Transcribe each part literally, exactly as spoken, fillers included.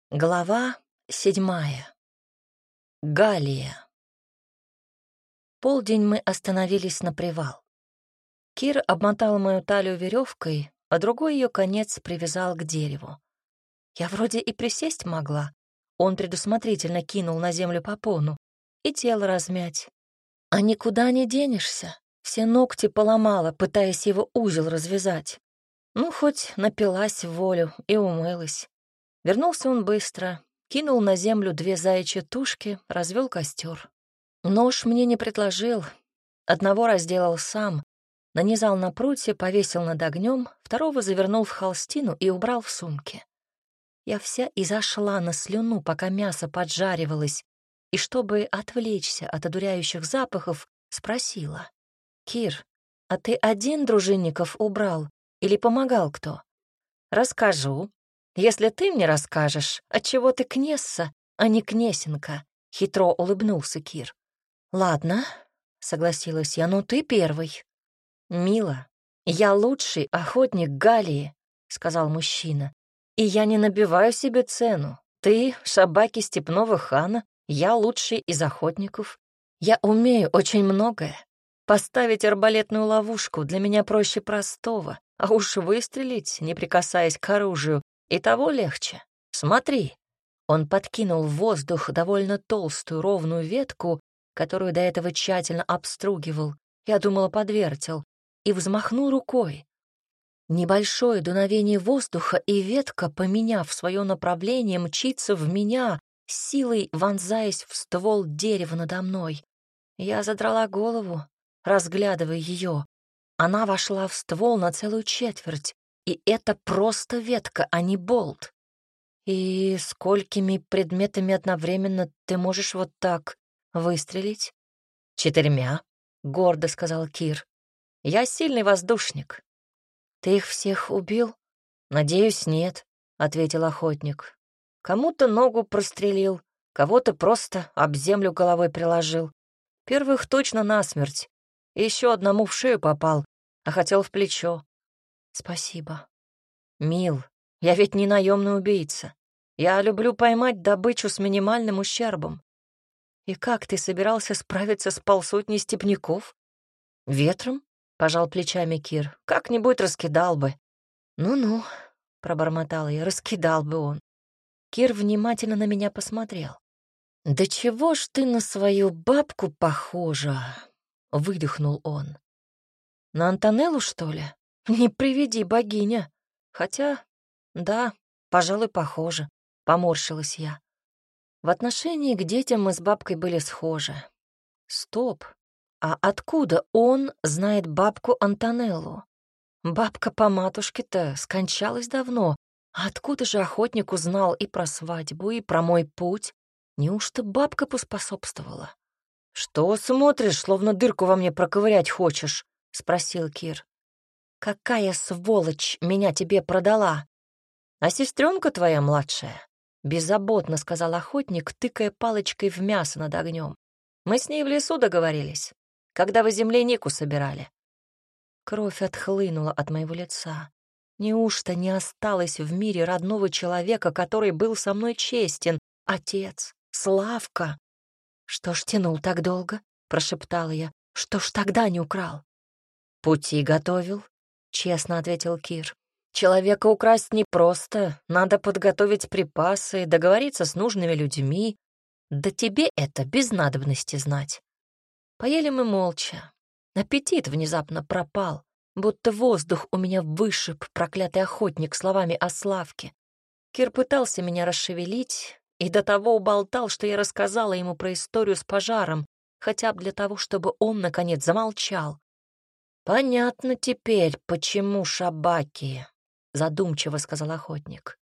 Глава седьмая. Галия. Полдень мы остановились на привал. Кир обмотал мою талию веревкой, а другой ее конец привязал к дереву. Я вроде и присесть могла. Он предусмотрительно кинул на землю попону и тело размять. А никуда не денешься. Все ногти поломала, пытаясь его узел развязать. Ну, хоть напилась в волю и умылась. Вернулся он быстро, кинул на землю две заячьи тушки, развел костер. Нож мне не предложил, одного разделал сам, нанизал на прутья, повесил над огнем, второго завернул в холстину и убрал в сумке. Я вся изошла на слюну, пока мясо поджаривалось, и чтобы отвлечься от одуряющих запахов, спросила: «Кир, а ты один дружинников убрал или помогал кто?» «Расскажу, если ты мне расскажешь, отчего ты кнесса, а не кнесенка», — хитро улыбнулся Кир. «Ладно», — согласилась я, — «ну ты первый». «Мила, я лучший охотник Галии», — сказал мужчина, «и я не набиваю себе цену. Ты — шабаки степного хана, я лучший из охотников. Я умею очень многое. Поставить арбалетную ловушку для меня проще простого, а уж выстрелить, не прикасаясь к оружию, и того легче. Смотри». Он подкинул в воздух довольно толстую ровную ветку, которую до этого тщательно обстругивал, я думала, подвертел, и взмахнул рукой. Небольшое дуновение воздуха, и ветка, поменяв свое направление, мчится в меня, силой вонзаясь в ствол дерева надо мной. Я задрала голову, разглядывая ее. Она вошла в ствол на целую четверть, и это просто ветка, а не болт. «И сколькими предметами одновременно ты можешь вот так выстрелить?» «Четырьмя», — гордо сказал Кир. «Я сильный воздушник». «Ты их всех убил?» «Надеюсь, нет», — ответил охотник. «Кому-то ногу прострелил, кого-то просто об землю головой приложил. Первых точно насмерть. Еще одному в шею попал, а хотел в плечо». «Спасибо». «Мил, я ведь не наемный убийца. Я люблю поймать добычу с минимальным ущербом». «И как ты собирался справиться с полсотней степняков?» «Ветром?» — пожал плечами Кир. «Как-нибудь раскидал бы». «Ну-ну», — пробормотала я, — «раскидал бы он». Кир внимательно на меня посмотрел. «Да чего ж ты на свою бабку похожа?» — выдохнул он. «На Антонеллу, что ли? Не приведи, богиня. Хотя, да, пожалуй, похоже», — поморщилась я. В отношении к детям мы с бабкой были схожи. Стоп, а откуда он знает бабку Антонеллу? Бабка по матушке-то скончалась давно. А откуда же охотник узнал и про свадьбу, и про мой путь? Неужто бабка поспособствовала? «Что смотришь, словно дырку во мне проковырять хочешь?» — спросил Кир. «Какая сволочь меня тебе продала?» «А сестренка твоя младшая?» — беззаботно сказал охотник, тыкая палочкой в мясо над огнем. «Мы с ней в лесу договорились, когда вы землянику собирали». Кровь отхлынула от моего лица. Неужто не осталось в мире родного человека, который был со мной честен? Отец, Славка. «Что ж тянул так долго?» — прошептала я. «Что ж тогда не украл?» «Пути готовил», — честно ответил Кир. «Человека украсть непросто. Надо подготовить припасы, договориться с нужными людьми. Да тебе это без надобности знать». Поели мы молча. Аппетит внезапно пропал, будто воздух у меня вышиб проклятый охотник словами о Славке. Кир пытался меня расшевелить и до того уболтал, что я рассказала ему про историю с пожаром, хотя бы для того, чтобы он, наконец, замолчал. «Понятно теперь, почему шабаки», — задумчиво сказал охотник.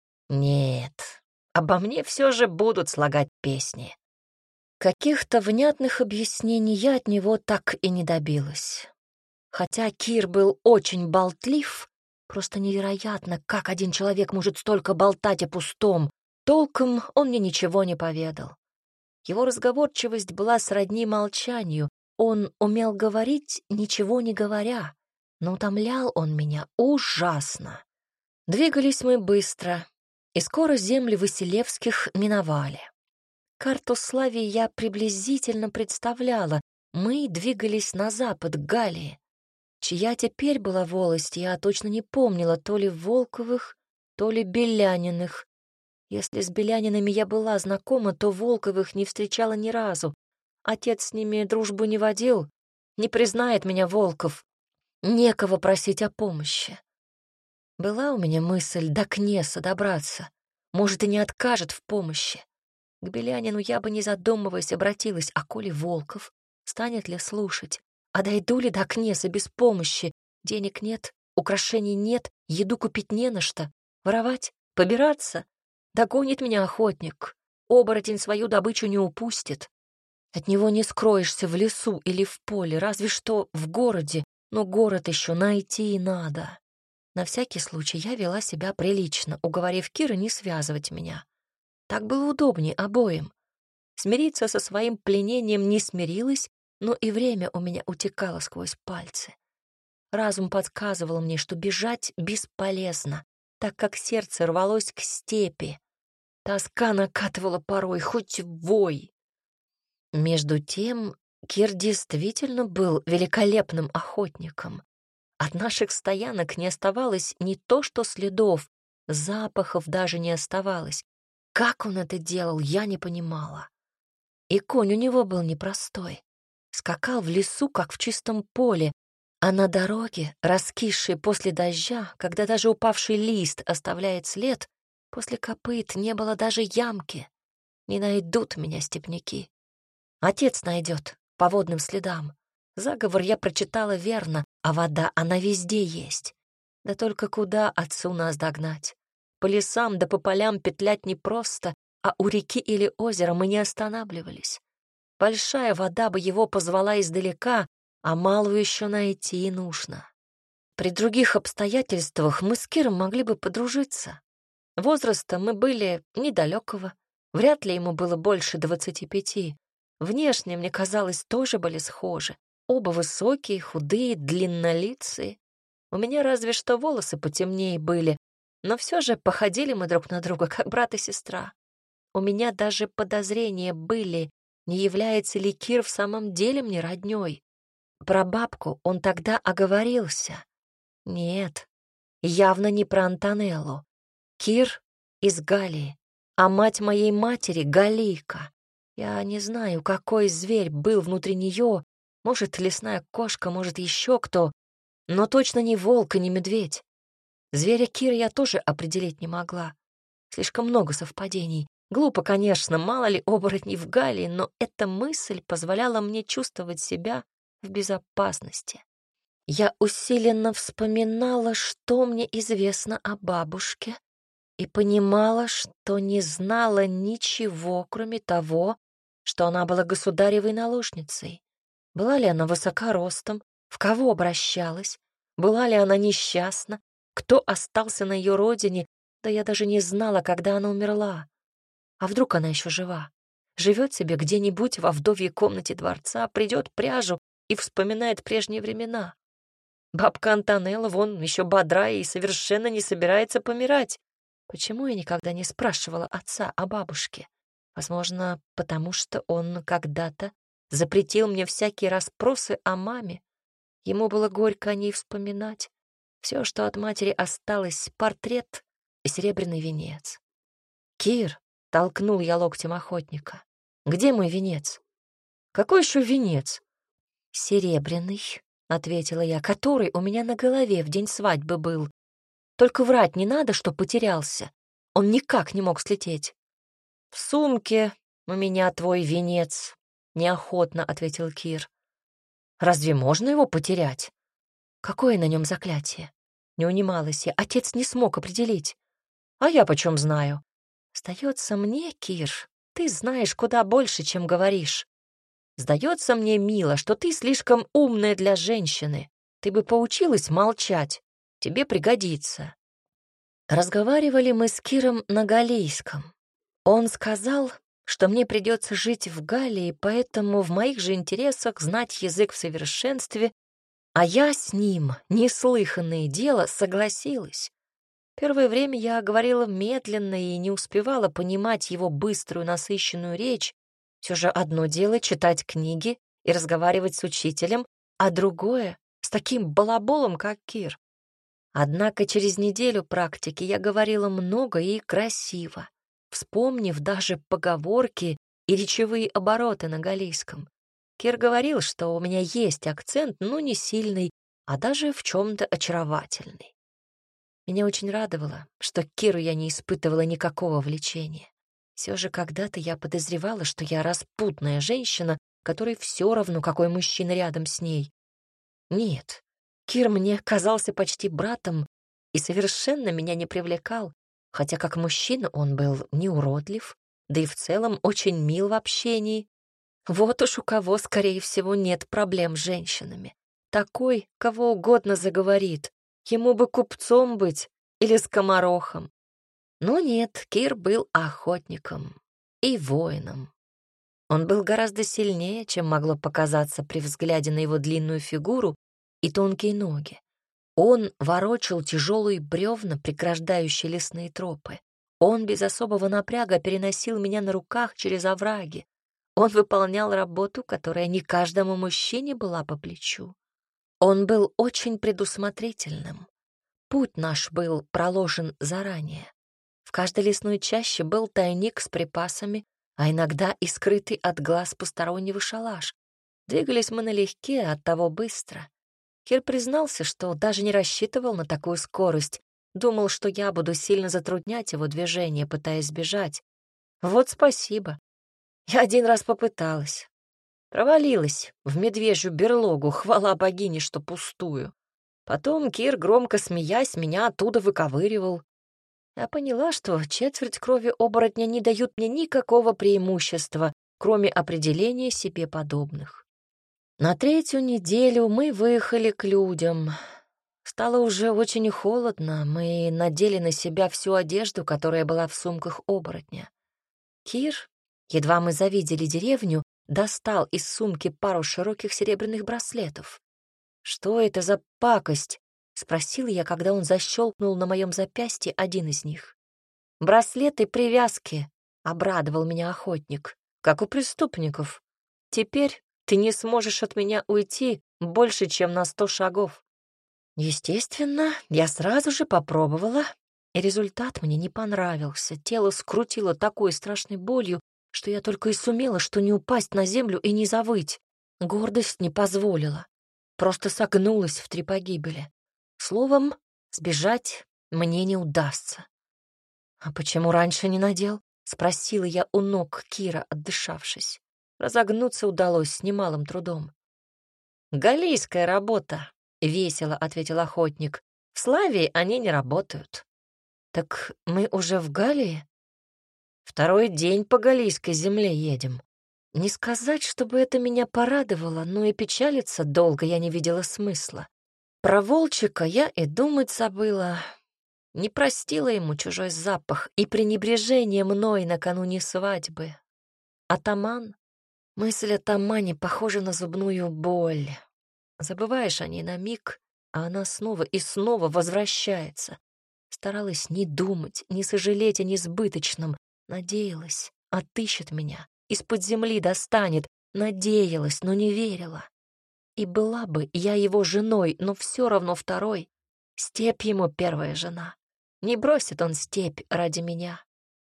«Нет, обо мне все же будут слагать песни». Каких-то внятных объяснений я от него так и не добилась. Хотя Кир был очень болтлив, просто невероятно, как один человек может столько болтать о пустом. Толком он мне ничего не поведал. Его разговорчивость была сродни молчанию. Он умел говорить, ничего не говоря, но утомлял он меня ужасно. Двигались мы быстро. И скоро земли Василевских миновали. Карту Славии я приблизительно представляла. Мы двигались на запад, к Галлии. Чья теперь была волость, я точно не помнила, то ли Волковых, то ли Беляниных. Если с Белянинами я была знакома, то Волковых не встречала ни разу. Отец с ними дружбу не водил, не признает меня Волков. Некого просить о помощи. Была у меня мысль до Кнеса добраться. Может, и не откажет в помощи. К Белянину я бы, не задумываясь, обратилась, а коли Волков, станет ли слушать? А дойду ли до Кнеса без помощи? Денег нет, украшений нет, еду купить не на что. Воровать? Побираться? Догонит меня охотник. Оборотень свою добычу не упустит. От него не скроешься в лесу или в поле, разве что в городе, но город еще найти надо. На всякий случай я вела себя прилично, уговорив Кира не связывать меня. Так было удобнее обоим. Смириться со своим пленением не смирилась, но и время у меня утекало сквозь пальцы. Разум подсказывал мне, что бежать бесполезно, так как сердце рвалось к степи. Тоска накатывала порой, хоть вой. Между тем, Кир действительно был великолепным охотником. От наших стоянок не оставалось не то что следов, запахов даже не оставалось. Как он это делал, я не понимала. И конь у него был непростой. Скакал в лесу, как в чистом поле, а на дороге, раскисшей после дождя, когда даже упавший лист оставляет след, после копыт не было даже ямки. Не найдут меня степняки. Отец найдет по водным следам. Заговор я прочитала верно, а вода, она везде есть. Да только куда отцу нас догнать? По лесам да по полям петлять непросто, а у реки или озера мы не останавливались. Большая вода бы его позвала издалека, а малую еще найти нужно. При других обстоятельствах мы с Киром могли бы подружиться. Возраста мы были недалекого, вряд ли ему было больше двадцати пяти. Внешне, мне казалось, тоже были схожи. Оба высокие, худые, длиннолицые. У меня разве что волосы потемнее были, но все же походили мы друг на друга, как брат и сестра. У меня даже подозрения были, не является ли Кир в самом деле мне роднёй. Про бабку он тогда оговорился. Нет, явно не про Антонеллу. Кир из Галлии, а мать моей матери — Галийка. Я не знаю, какой зверь был внутри нее, может, лесная кошка, может, еще кто, но точно не волк и не медведь. Зверя Кира я тоже определить не могла. Слишком много совпадений. Глупо, конечно, мало ли оборотней в Галлии, но эта мысль позволяла мне чувствовать себя в безопасности. Я усиленно вспоминала, что мне известно о бабушке, и понимала, что не знала ничего, кроме того, что она была государевой наложницей. Была ли она высока ростом, в кого обращалась, была ли она несчастна, кто остался на ее родине, да я даже не знала, когда она умерла. А вдруг она еще жива? Живет себе где-нибудь во вдовьей комнате дворца, придет пряжу и вспоминает прежние времена. Бабка Антонелла вон еще бодра и совершенно не собирается помирать. Почему я никогда не спрашивала отца о бабушке? Возможно, потому что он когда-то запретил мне всякие расспросы о маме. Ему было горько о ней вспоминать. Все, что от матери осталось, портрет и серебряный венец. «Кир!» — толкнул я локтем охотника. «Где мой венец?» «Какой еще венец?» «Серебряный», — ответила я, — «который у меня на голове в день свадьбы был. Только врать не надо, что потерялся. Он никак не мог слететь». «В сумке у меня твой венец», — неохотно ответил Кир. «Разве можно его потерять?» «Какое на нем заклятие?» Не унималась я. Отец не смог определить. «А я почем знаю?» «Сдается мне, Кир, ты знаешь куда больше, чем говоришь. Сдается мне, мило, что ты слишком умная для женщины. Ты бы поучилась молчать. Тебе пригодится». Разговаривали мы с Киром на галлийском. Он сказал, что мне придется жить в Галлии, поэтому в моих же интересах знать язык в совершенстве, а я с ним, неслыханное дело, согласилась. Первое время я говорила медленно и не успевала понимать его быструю, насыщенную речь. Все же одно дело читать книги и разговаривать с учителем, а другое — с таким балаболом, как Кир. Однако через неделю практики я говорила много и красиво, вспомнив даже поговорки и речевые обороты на галлийском. Кир говорил, что у меня есть акцент, но не сильный, а даже в чем-то очаровательный. Меня очень радовало, что к Киру я не испытывала никакого влечения. Все же когда-то я подозревала, что я распутная женщина, которой все равно, какой мужчина рядом с ней. Нет, Кир мне казался почти братом и совершенно меня не привлекал, хотя как мужчина он был не уродлив, да и в целом очень мил в общении. Вот уж у кого, скорее всего, нет проблем с женщинами. Такой, кого угодно заговорит. Ему бы купцом быть или скоморохом. Но нет, Кир был охотником и воином. Он был гораздо сильнее, чем могло показаться при взгляде на его длинную фигуру и тонкие ноги. Он ворочал тяжелые бревна, преграждающие лесные тропы. Он без особого напряга переносил меня на руках через овраги. Он выполнял работу, которая не каждому мужчине была по плечу. Он был очень предусмотрительным. Путь наш был проложен заранее. В каждой лесной чаще был тайник с припасами, а иногда и скрытый от глаз постороннего шалаш. Двигались мы налегке, а оттого быстро. Кир признался, что даже не рассчитывал на такую скорость, думал, что я буду сильно затруднять его движение, пытаясь сбежать. Вот спасибо. Я один раз попыталась. Провалилась в медвежью берлогу, хвала богине, что пустую. Потом Кир, громко смеясь, меня оттуда выковыривал. Я поняла, что четверть крови оборотня не дают мне никакого преимущества, кроме определения себе подобных. На третью неделю мы выехали к людям. Стало уже очень холодно, мы надели на себя всю одежду, которая была в сумках оборотня. Кир, едва мы завидели деревню, достал из сумки пару широких серебряных браслетов. «Что это за пакость?» — спросил я, когда он защелкнул на моем запястье один из них. «Браслеты привязки», — обрадовал меня охотник, «как у преступников. Теперь ты не сможешь от меня уйти больше, чем на сто шагов». Естественно, я сразу же попробовала, и результат мне не понравился. Тело скрутило такой страшной болью, что я только и сумела, что не упасть на землю и не завыть. Гордость не позволила. Просто согнулась в три погибели. Словом, сбежать мне не удастся. «А почему раньше не надел?» — спросила я у ног Кира, отдышавшись. Разогнуться удалось с немалым трудом. «Галлийская работа», — весело ответил охотник. «В Славии они не работают». «Так мы уже в Галлии?» «Второй день по галлийской земле едем. Не сказать, чтобы это меня порадовало, но и печалиться долго я не видела смысла. Про Волчика я и думать забыла. Не простила ему чужой запах и пренебрежение мной накануне свадьбы. Атаман? Мысль о Тамане похожа на зубную боль. Забываешь о ней на миг, а она снова и снова возвращается. Старалась не думать, не сожалеть о несбыточном. Надеялась, отыщет меня, из-под земли достанет. Надеялась, но не верила. И была бы я его женой, но все равно второй. Степь ему первая жена. Не бросит он степь ради меня.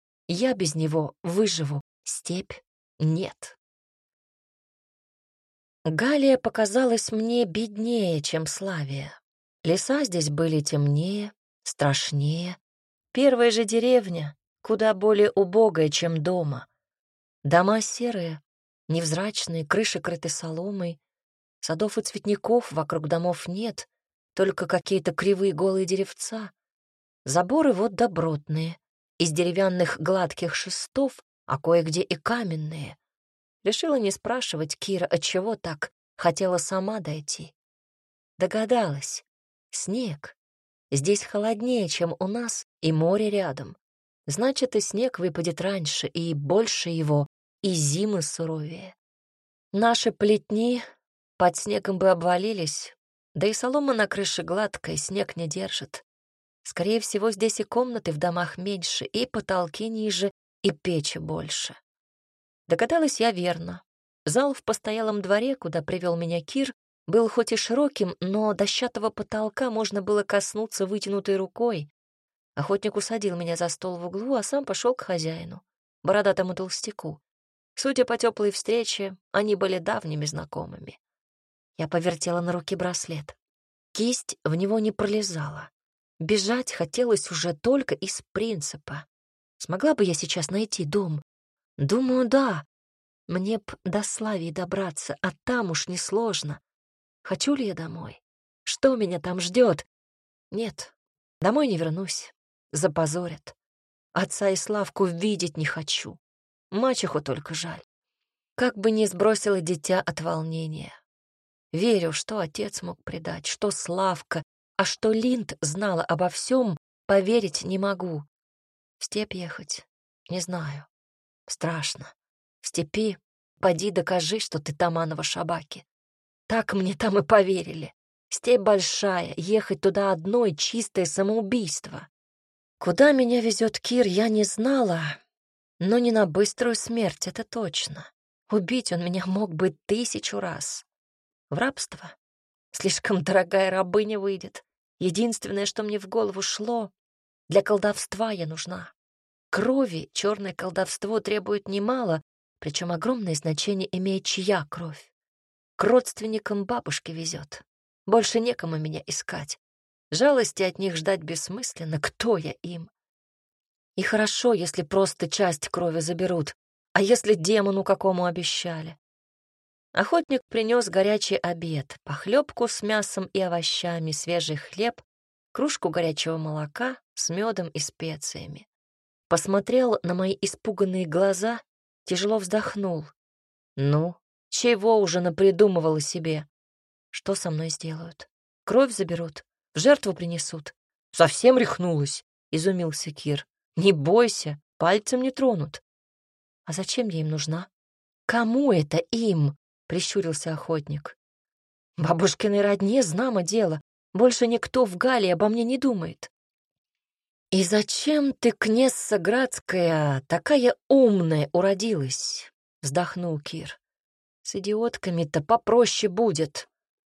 Я без него выживу, степь нет. Галлия показалась мне беднее, чем Славия. Леса здесь были темнее, страшнее. Первая же деревня куда более убогая, чем дома. Дома серые, невзрачные, крыши крыты соломой. Садов и цветников вокруг домов нет, только какие-то кривые голые деревца. Заборы вот добротные, из деревянных гладких шестов, а кое-где и каменные. Решила не спрашивать Кира, отчего так, хотела сама дойти. Догадалась. Снег. Здесь холоднее, чем у нас, и море рядом. Значит, и снег выпадет раньше, и больше его, и зимы суровее. Наши плетни под снегом бы обвалились, да и солома на крыше гладкая, снег не держит. Скорее всего, здесь и комнаты в домах меньше, и потолки ниже, и печи больше. Догадалась я верно. Зал в постоялом дворе, куда привел меня Кир, был хоть и широким, но дощатого потолка можно было коснуться вытянутой рукой. Охотник усадил меня за стол в углу, а сам пошел к хозяину, бородатому толстяку. Судя по теплой встрече, они были давними знакомыми. Я повертела на руке браслет. Кисть в него не пролезала. Бежать хотелось уже только из принципа. Смогла бы я сейчас найти дом? Думаю, да. Мне б до Славии добраться, а там уж несложно. Хочу ли я домой? Что меня там ждет? Нет, домой не вернусь. Запозорят. Отца и Славку видеть не хочу. Мачеху только жаль. Как бы ни сбросила дитя от волнения. Верю, что отец мог предать, что Славка, а что Линд знала обо всем, поверить не могу. В степь ехать? Не знаю. Страшно. В степи поди докажи, что ты Таманова Шабаки. Так мне там и поверили. Степь большая, ехать туда одной — чистое самоубийство. Куда меня везет Кир, я не знала, но не на быструю смерть, это точно. Убить он меня мог бы тысячу раз. В рабство? Слишком дорогая рабыня выйдет. Единственное, что мне в голову шло, для колдовства я нужна. Крови черное колдовство требует немало, причем огромное значение имеет чья кровь. К родственникам бабушки везет. Больше некому меня искать. Жалости от них ждать бессмысленно. Кто я им? И хорошо, если просто часть крови заберут, а если демону какому обещали? Охотник принес горячий обед, похлебку с мясом и овощами, свежий хлеб, кружку горячего молока с медом и специями. Посмотрел на мои испуганные глаза, тяжело вздохнул. Ну, чего уже напридумывала себе? Что со мной сделают? Кровь заберут? В жертву принесут? Совсем рехнулась, изумился Кир. Не бойся, пальцем не тронут. А зачем я им нужна? Кому это им? Прищурился охотник. Бабушкиной родне знамо дело. Больше никто в Галлии обо мне не думает. И зачем ты, князь Градская, такая умная уродилась? Вздохнул Кир. С идиотками-то попроще будет.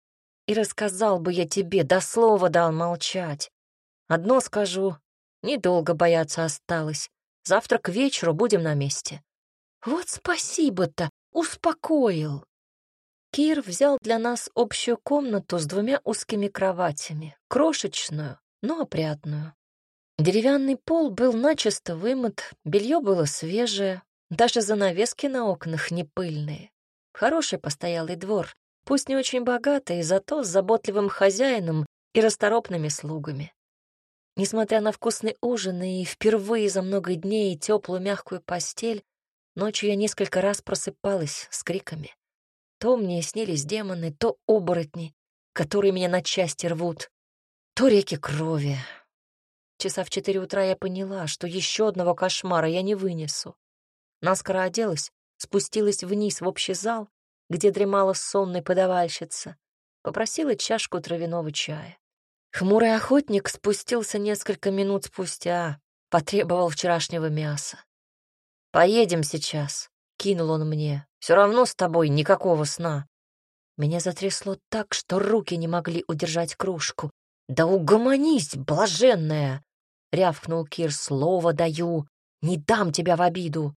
И рассказал бы я тебе, до слова дал молчать. Одно скажу, недолго бояться осталось. Завтра к вечеру будем на месте. Вот спасибо-то, успокоил. Кир взял для нас общую комнату с двумя узкими кроватями, крошечную, но опрятную. Деревянный пол был начисто вымыт, белье было свежее, даже занавески на окнах не пыльные. Хороший постоялый двор, пусть не очень богатый, зато с заботливым хозяином и расторопными слугами. Несмотря на вкусный ужин и впервые за много дней теплую мягкую постель, ночью я несколько раз просыпалась с криками. То мне снились демоны, то оборотни, которые меня на части рвут, то реки крови. Часа в четыре утра я поняла, что еще одного кошмара я не вынесу. Наскоро оделась, спустилась вниз в общий зал, где дремала сонная подавальщица, попросила чашку травяного чая. Хмурый охотник спустился несколько минут спустя, потребовал вчерашнего мяса. «Поедем сейчас», — кинул он мне. «Все равно с тобой никакого сна». Меня затрясло так, что руки не могли удержать кружку. «Да угомонись, блаженная!» — рявкнул Кир. «Слово даю, не дам тебя в обиду».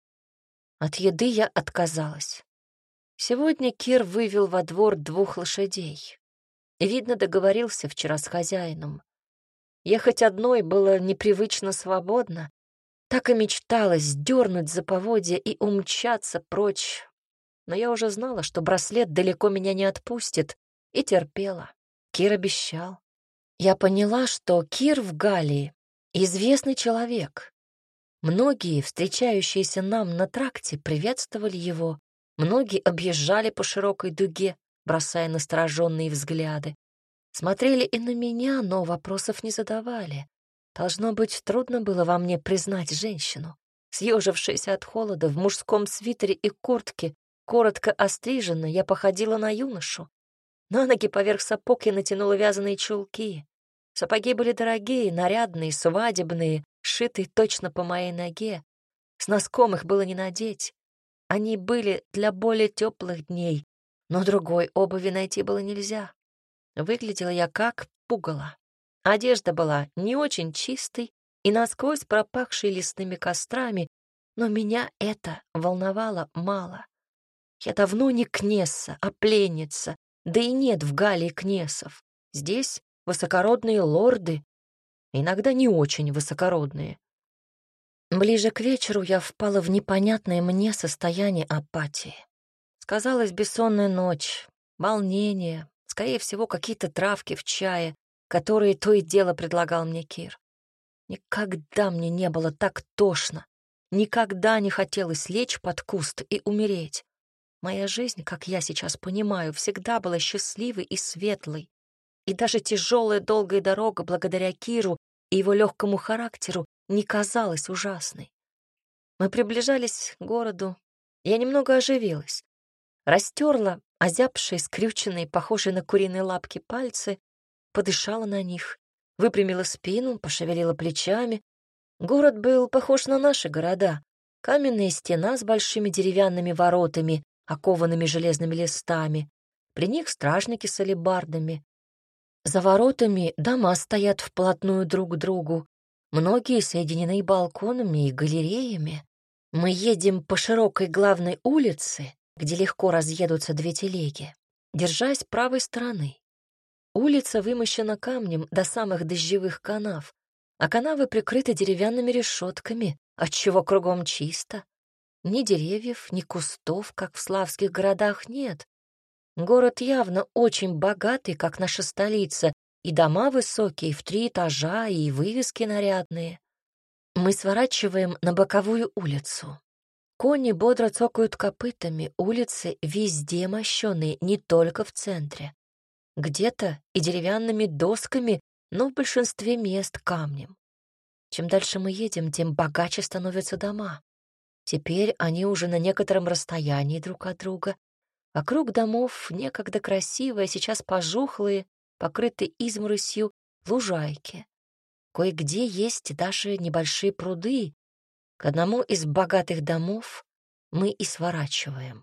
От еды я отказалась. Сегодня Кир вывел во двор двух лошадей. Видно, договорился вчера с хозяином. Ехать одной было непривычно свободно. Так и мечталось дернуть за поводья и умчаться прочь. Но я уже знала, что браслет далеко меня не отпустит, и терпела. Кир обещал. Я поняла, что Кир в Галлии — известный человек. Многие, встречающиеся нам на тракте, приветствовали его, многие объезжали по широкой дуге, бросая настороженные взгляды. Смотрели и на меня, но вопросов не задавали. Должно быть, трудно было во мне признать женщину. Съежившаяся от холода в мужском свитере и куртке, коротко острижена, я походила на юношу. На ноги поверх сапог я натянула вязаные чулки. Сапоги были дорогие, нарядные, свадебные, сшитые точно по моей ноге. С носком их было не надеть. Они были для более теплых дней, но другой обуви найти было нельзя. Выглядела я как пугало. Одежда была не очень чистой и насквозь пропахшей лесными кострами, но меня это волновало мало. Я давно не кнесса, а пленница, да и нет в Галлии кнессов. Здесь высокородные лорды, иногда не очень высокородные. Ближе к вечеру я впала в непонятное мне состояние апатии. Сказалась бессонная ночь, волнение, скорее всего, какие-то травки в чае, которые то и дело предлагал мне Кир. Никогда мне не было так тошно, никогда не хотелось лечь под куст и умереть. Моя жизнь, как я сейчас понимаю, всегда была счастливой и светлой, и даже тяжелая долгая дорога благодаря Киру и его легкому характеру не казалась ужасной. Мы приближались к городу, я немного оживилась. Растерла озябшие, скрюченные, похожие на куриные лапки пальцы, подышала на них, выпрямила спину, пошевелила плечами. Город был похож на наши города. Каменная стена с большими деревянными воротами, окованными железными листами. При них стражники с алебардами. За воротами дома стоят вплотную друг к другу. Многие соединены балконами и галереями. Мы едем по широкой главной улице, где легко разъедутся две телеги, держась правой стороны. Улица вымощена камнем до самых дождевых канав, а канавы прикрыты деревянными решетками, отчего кругом чисто. Ни деревьев, ни кустов, как в славских городах, нет. Город явно очень богатый, как наша столица, и дома высокие, в три этажа, и вывески нарядные. Мы сворачиваем на боковую улицу. Кони бодро цокают копытами, улицы везде мощеные, не только в центре. Где-то и деревянными досками, но в большинстве мест камнем. Чем дальше мы едем, тем богаче становятся дома. Теперь они уже на некотором расстоянии друг от друга. Вокруг домов некогда красивые, сейчас пожухлые, покрытые изморосью лужайки. Кое-где есть даже небольшие пруды. К одному из богатых домов мы и сворачиваем.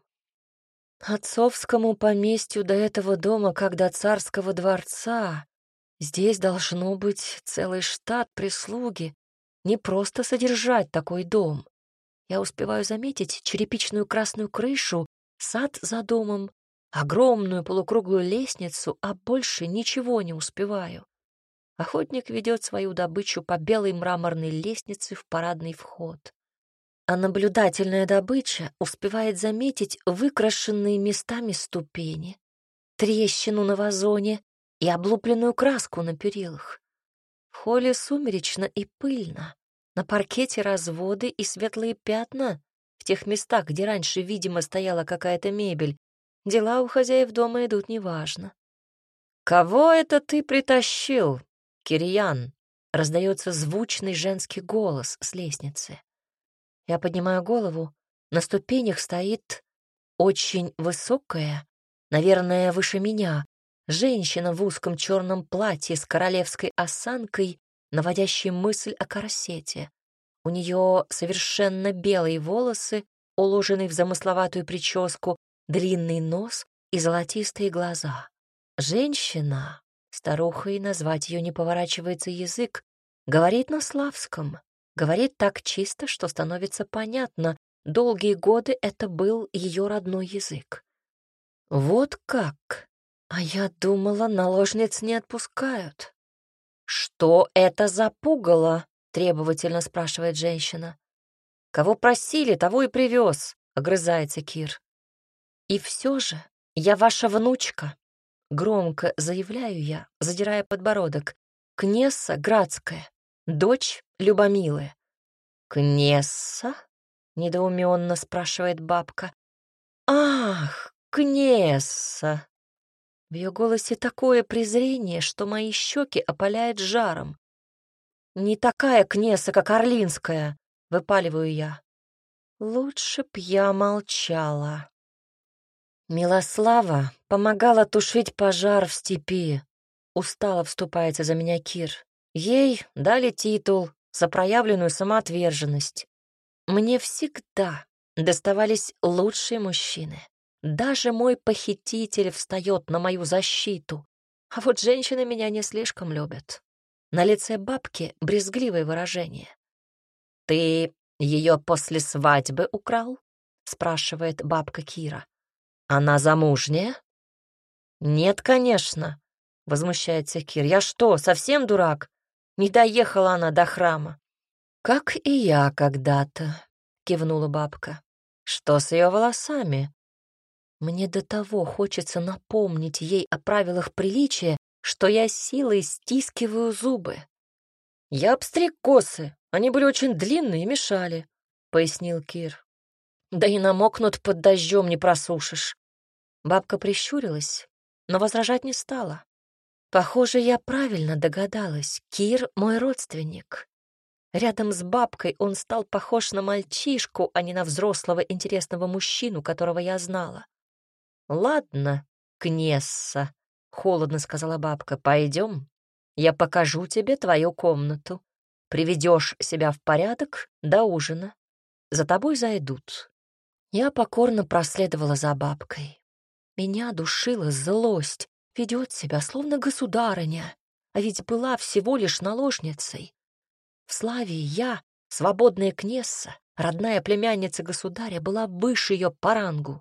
Отцовскому поместью до этого дома, как до царского дворца, здесь должно быть целый штат прислуги. Не просто содержать такой дом. Я успеваю заметить черепичную красную крышу, сад за домом, огромную полукруглую лестницу, а больше ничего не успеваю. Охотник ведет свою добычу по белой мраморной лестнице в парадный вход. А наблюдательная добыча успевает заметить выкрашенные местами ступени, трещину на вазоне и облупленную краску на перилах. В холле сумеречно и пыльно. На паркете разводы и светлые пятна в тех местах, где раньше, видимо, стояла какая-то мебель. Дела у хозяев дома идут неважно. «Кого это ты притащил, Кирьян?» — раздается звучный женский голос с лестницы. Я поднимаю голову. На ступенях стоит очень высокая, наверное, выше меня, женщина в узком черном платье с королевской осанкой, наводящей мысль о корсете. У нее совершенно белые волосы, уложенные в замысловатую прическу, длинный нос и золотистые глаза. Женщина, старухой назвать ее не поворачивается язык, говорит на славском. Говорит так чисто, что становится понятно. Долгие годы это был ее родной язык. Вот как? А я думала, наложниц не отпускают. «Что это за пугало?» — требовательно спрашивает женщина. «Кого просили, того и привез», — огрызается Кир. «И все же я ваша внучка», — громко заявляю я, задирая подбородок. «Кнесса Градская, дочь Любомилы». «Кнесса?» — недоуменно спрашивает бабка. «Ах, Кнесса!» В ее голосе такое презрение, что мои щеки опаляет жаром. «Не такая Кнесса, как Орлинская!» — выпаливаю я. Лучше б я молчала. Милослава помогала тушить пожар в степи. устало вступается за меня Кир. Ей дали титул за проявленную самоотверженность. Мне всегда доставались лучшие мужчины. Даже мой похититель встает на мою защиту. А вот женщины меня не слишком любят. На лице бабки брезгливое выражение. «Ты ее после свадьбы украл?» — спрашивает бабка Кира. «Она замужняя?» «Нет, конечно», — возмущается Кир. «Я что, совсем дурак? Не доехала она до храма». «Как и я когда-то», — кивнула бабка. «Что с ее волосами?» Мне до того хочется напомнить ей о правилах приличия, что я силой стискиваю зубы. «Я обстриг косы, они были очень длинные и мешали», — пояснил Кир. «Да и намокнут под дождем не просушишь». Бабка прищурилась, но возражать не стала. Похоже, я правильно догадалась. Кир — мой родственник. Рядом с бабкой он стал похож на мальчишку, а не на взрослого интересного мужчину, которого я знала. «Ладно, Кнесса», — холодно сказала бабка, — «пойдем. Я покажу тебе твою комнату. Приведешь себя в порядок до ужина. За тобой зайдут». Я покорно проследовала за бабкой. Меня душила злость, ведет себя словно государыня, а ведь была всего лишь наложницей. В Славии я, свободная Кнесса, родная племянница государя, была выше ее по рангу.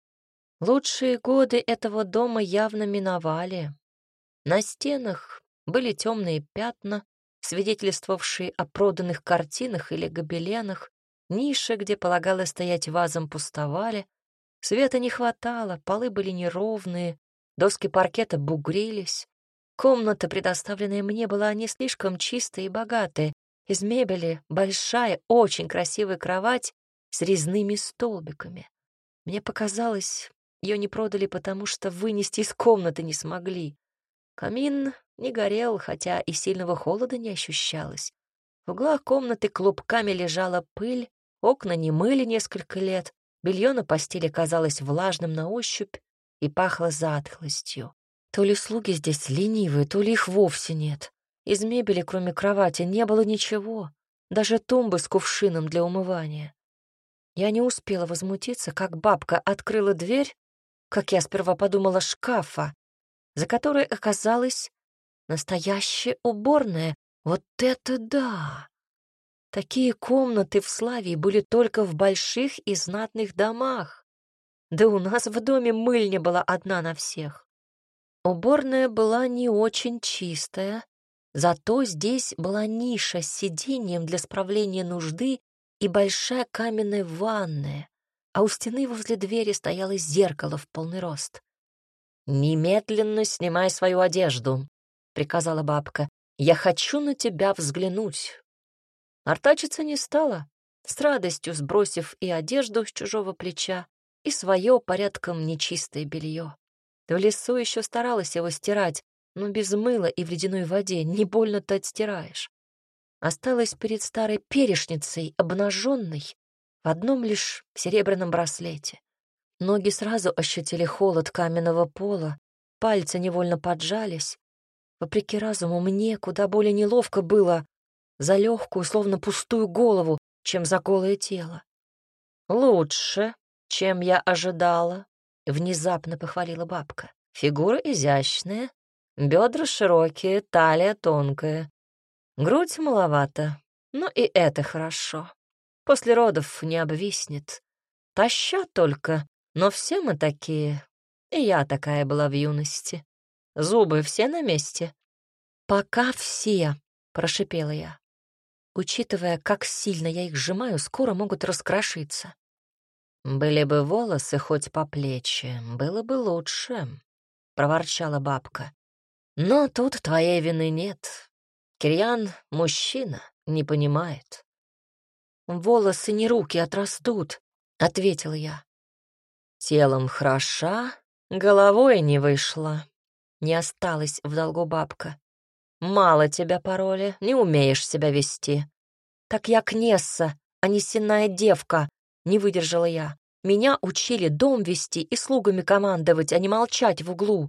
Лучшие годы этого дома явно миновали. На стенах были темные пятна, свидетельствовавшие о проданных картинах или гобеленах, ниши, где полагалось стоять вазам, пустовали, света не хватало, полы были неровные, доски паркета бугрились. Комната, предоставленная мне, была не слишком чистая и богатая. Из мебели большая, очень красивая кровать с резными столбиками. Мне показалось, ее не продали, потому что вынести из комнаты не смогли. Камин не горел, хотя и сильного холода не ощущалось. В углах комнаты клубками лежала пыль, окна не мыли несколько лет, белье на постели казалось влажным на ощупь и пахло затхлостью. То ли слуги здесь ленивые, то ли их вовсе нет. Из мебели, кроме кровати, не было ничего, даже тумбы с кувшином для умывания. Я не успела возмутиться, как бабка открыла дверь, как я сперва подумала, шкафа, за которой оказалась настоящая уборная. Вот это да! Такие комнаты в Славии были только в больших и знатных домах. Да у нас в доме мыльня была одна на всех. Уборная была не очень чистая, зато здесь была ниша с сиденьем для справления нужды и большая каменная ванная, а у стены возле двери стояло зеркало в полный рост. «Немедленно снимай свою одежду», — приказала бабка. «Я хочу на тебя взглянуть». Артачиться не стала, с радостью сбросив и одежду с чужого плеча, и свое порядком нечистое белье. В лесу еще старалась его стирать, но без мыла и в ледяной воде не больно-то отстираешь. Осталась перед старой перешницей, обнаженной, в одном лишь серебряном браслете. Ноги сразу ощутили холод каменного пола, пальцы невольно поджались. Вопреки разуму, мне куда более неловко было за легкую, словно пустую голову, чем за голое тело. «Лучше, чем я ожидала», — внезапно похвалила бабка. «Фигура изящная, бедра широкие, талия тонкая. Грудь маловато, но и это хорошо. После родов не обвиснет. Таща только, но все мы такие, и я такая была в юности. Зубы все на месте?» «Пока все», — прошипела я. Учитывая, как сильно я их сжимаю, скоро могут раскрошиться. «Были бы волосы хоть по плечи, было бы лучше», — проворчала бабка. «Но тут твоей вины нет. Кирьян — мужчина, не понимает». «Волосы не руки отрастут», — ответила я. «Телом хороша, головой не вышла», — не осталась в долгу бабка. «Мало тебя пароли, не умеешь себя вести». «Так я Кнесса, а не сенная девка», — не выдержала я. «Меня учили дом вести и слугами командовать, а не молчать в углу.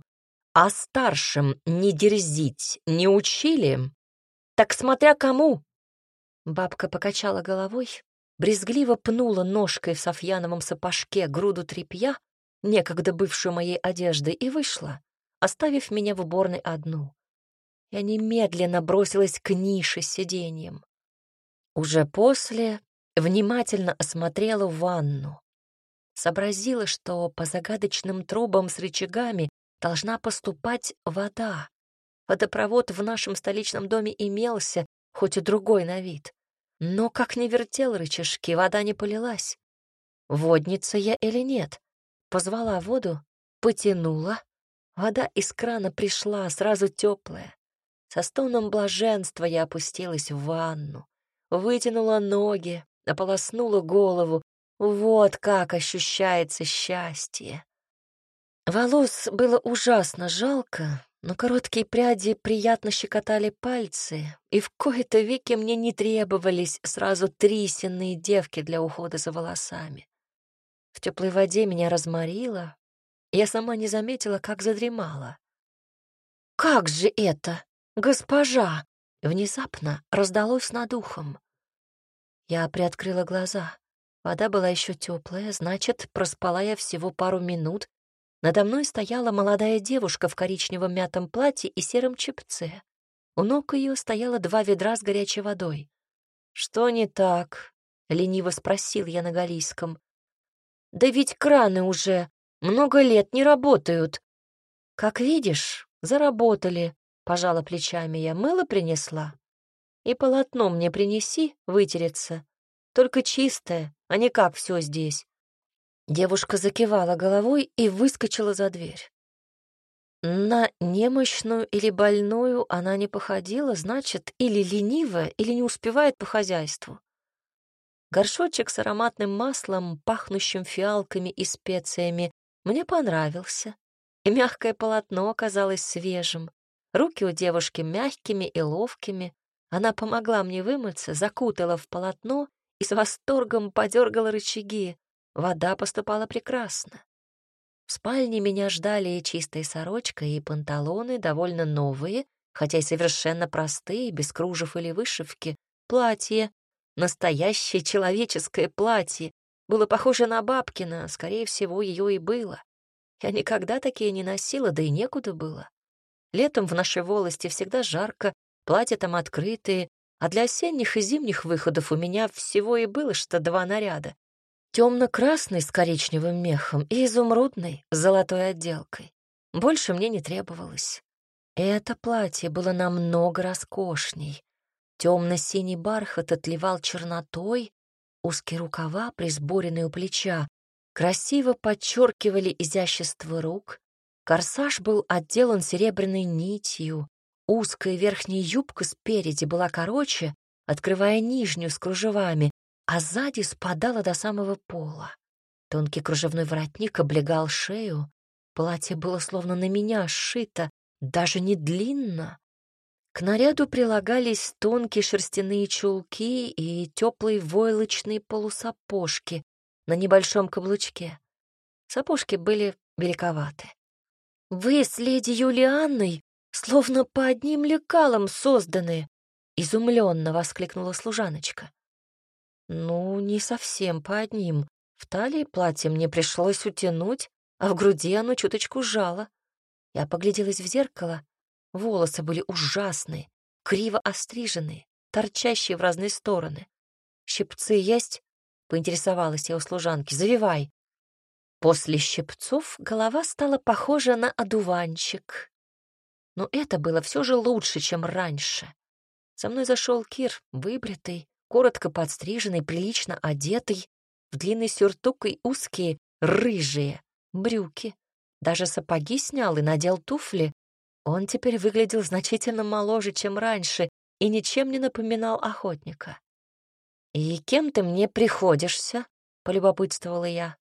А старшим не дерзить не учили? Так смотря кому. Бабка покачала головой, брезгливо пнула ножкой в софьяновом сапожке груду тряпья, некогда бывшую моей одеждой, и вышла, оставив меня в уборной одну. Я немедленно бросилась к нише с сиденьем. Уже после внимательно осмотрела ванну. Сообразила, что по загадочным трубам с рычагами должна поступать вода. Водопровод в нашем столичном доме имелся, хоть и другой на вид. Но как ни вертел рычажки, вода не полилась. Водница я или нет? Позвала воду, потянула. Вода из крана пришла, сразу теплая. Со стоном блаженства я опустилась в ванну, вытянула ноги, ополоснула голову. Вот как ощущается счастье. Волос было ужасно жалко, но короткие пряди приятно щекотали пальцы, и в кои-то веки мне не требовались сразу три сенные девки для ухода за волосами. В теплой воде меня разморило, и я сама не заметила, как задремала. «Как же это, госпожа!» Внезапно раздалось над ухом. Я приоткрыла глаза. Вода была еще теплая, значит, проспала я всего пару минут. Надо мной стояла молодая девушка в коричневом мятом платье и сером чепце. У ног ее стояло два ведра с горячей водой. «Что не так?» — лениво спросил я на галийском. «Да ведь краны уже много лет не работают». «Как видишь, заработали», — пожала плечами я. «Мыло принесла. И полотно мне принеси вытереться. Только чистое, а не как все здесь». Девушка закивала головой и выскочила за дверь. На немощную или больную она не походила, значит, или ленивая, или не успевает по хозяйству. Горшочек с ароматным маслом, пахнущим фиалками и специями, мне понравился, и мягкое полотно оказалось свежим. Руки у девушки мягкими и ловкими. Она помогла мне вымыться, закутала в полотно и с восторгом подергала рычаги. Вода поступала прекрасно. В спальне меня ждали чистая сорочка и панталоны, довольно новые, хотя и совершенно простые, без кружев или вышивки. Платье, настоящее человеческое платье, было похоже на бабкино, скорее всего, ее и было. Я никогда такие не носила, да и некуда было. Летом в нашей волости всегда жарко, платья там открытые, а для осенних и зимних выходов у меня всего и было что два наряда. Темно-красный с коричневым мехом и изумрудный с золотой отделкой. Больше мне не требовалось. Это платье было намного роскошней. Темно-синий бархат отливал чернотой, узкие рукава, присборенные у плеча, красиво подчеркивали изящество рук. Корсаж был отделан серебряной нитью, узкая верхняя юбка спереди была короче, открывая нижнюю с кружевами, а сзади спадала до самого пола. Тонкий кружевной воротник облегал шею, платье было словно на меня сшито, даже не длинно. К наряду прилагались тонкие шерстяные чулки и теплые войлочные полусапожки на небольшом каблучке. Сапожки были великоваты. «Вы с леди Юлианной словно по одним лекалам созданы!» — изумленно воскликнула служаночка. «Ну, не совсем по одним. В талии платье мне пришлось утянуть, а в груди оно чуточку жало. Я погляделась в зеркало. Волосы были ужасные, криво остриженные, торчащие в разные стороны. «Щипцы есть?» — поинтересовалась я у служанки. «Завивай». После щипцов голова стала похожа на одуванчик. Но это было все же лучше, чем раньше. За мной зашел Кир, выбритый, коротко подстриженный, прилично одетый, в длинный сюртук и узкие, рыжие брюки. Даже сапоги снял и надел туфли. Он теперь выглядел значительно моложе, чем раньше, и ничем не напоминал охотника. «И кем ты мне приходишься?» — полюбопытствовала я.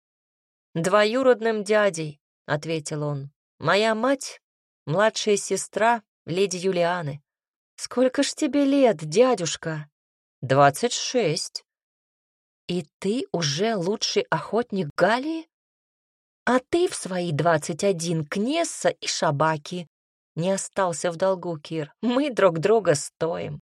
«Двоюродным дядей», — ответил он. «Моя мать — младшая сестра леди Юлианы». «Сколько ж тебе лет, дядюшка?» «Двадцать шесть». «И ты уже лучший охотник Галлии?» А ты в свои двадцать один Кнесса и Шабаки. Не остался в долгу Кир. Мы друг друга стоим.